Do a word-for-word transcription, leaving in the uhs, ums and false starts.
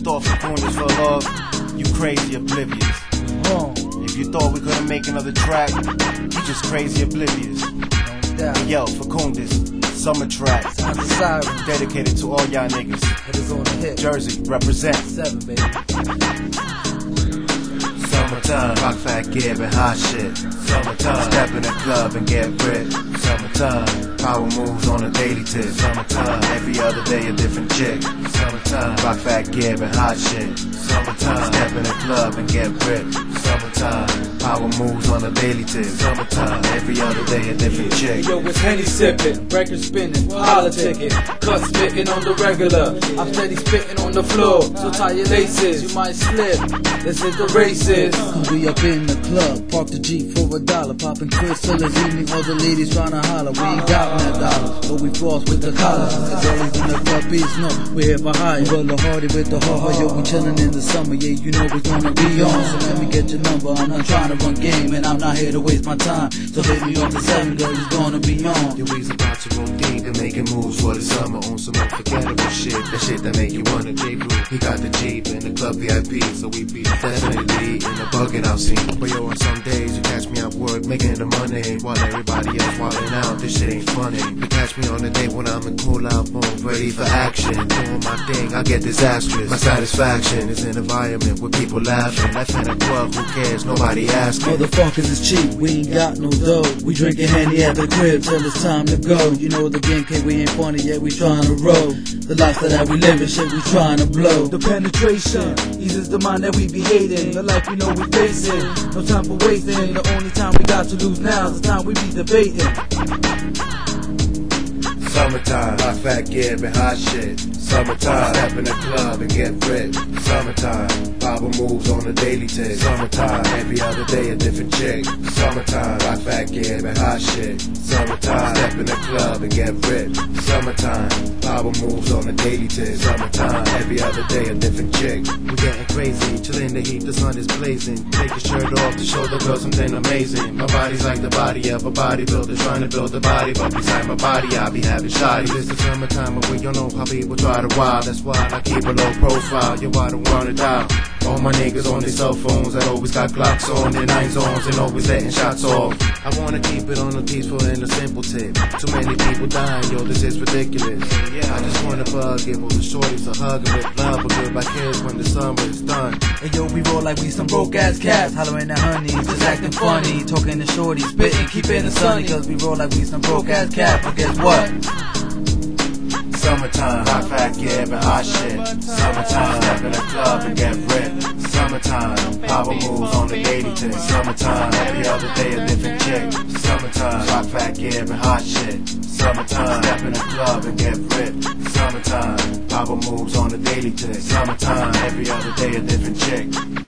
thought Fakundes fell off, you crazy oblivious. Wrong. If you thought we couldn't make another track, you just crazy oblivious. Hey, yo, Fakundes, summer track. Sounds of siren. Dedicated to all y'all niggas. It is on the hip. Jersey, represent. Seven, baby. Summertime, rock fat gear and hot shit. Summertime, step in the club and get rid. Summertime, power moves on a daily tip. Summertime, every other day a different chick. Summertime, rock fat gear and hot shit. Summertime, step in the club and get rid. Summertime, power moves on a daily tip. Summertime, every other day a different chick. Yo, it's Henny sipping, record spinning, politicking, cut spitting on the regular. I'm steady spitting on the floor, so tie your laces, you might slip. Let's hit the races. We up in the club, park the Jeep for a dollar, popping quiz till it's evening. All the ladies tryna holler, we ain't got that dollar, but we floss with the collar. The girlies in the club is no, we're here for hire. Roll the hardy with the hard, yo, we chillin' in the summer, yeah, you know we're gonna be on. So let me get your number, I'm not trying to run game, and I'm not here to waste my time. So hit me off the seven, girl, it's gonna be on. Your ways about your own thing and making moves for the summer on some unforgettable shit. That shit that make you wanna J Blue. He got the Jeep and the club V I P, so we be definitely in the bugging out scene. But yo, on some days you catch me at work making the money while everybody else wildin' out. This shit ain't funny. You catch me on the day when I'm in cool out mode, ready for action, doing my thing. I get disastrous. My satisfaction is an environment with people laughing. Life in a club, who cares? Nobody asking. Motherfuckers is cheap, we ain't got no dough. We drinking Henny at the crib till it's time to go. You know the game, K, we ain't funny yet, we tryna roll. The lifestyle that we living, shit, we tryna blow. The penetration eases the mind that we be hating. The life we know we facing, no time for wasting. The only time we got to lose now is the time we be debating. Summertime, rock fat gear and hot shit. Summertime, step in the club and get ripped. Summertime, power moves on a daily tip. Summertime, every other day a different chick. Summertime, rock fat gear and hot shit. Summertime, step in the club and get ripped. Summertime, power moves on a daily tip. Summertime, every other day a different chick. We getting crazy, chill in the heat, the sun is blazing. Take your shirt off to show the girl something amazing. My body's like the body of a bodybuilder trying to build a body, but beside my body I be having shoddy. It's the summertime, but we don't know how people try to wild. That's why I keep a low profile. Yo, I don't want it down. All my niggas on their cell phones that always got Glocks on their nine zones and always letting shots off. I wanna keep it on a peaceful and a simple tip. Too many people dying, yo, this is ridiculous. Yeah, I just wanna bug, give all the shorties a hug and with love, but goodbye kids when the summer is done. And yo, we roll like we some broke ass cats, hollering at honeys, just acting funny, talking to shorties, spitting, keeping it sunny, cause we roll like we some broke ass cats, but guess what? Summertime, rock fat gear and hot shit. Summertime, step in the club and get ripped. Summertime, power moves on the daily tip. Summertime, every other day a different chick. Summertime, rock fat gear and hot shit. Summertime, step in the club and get ripped. Summertime, power moves on the daily tip. Summertime, every other day a different chick.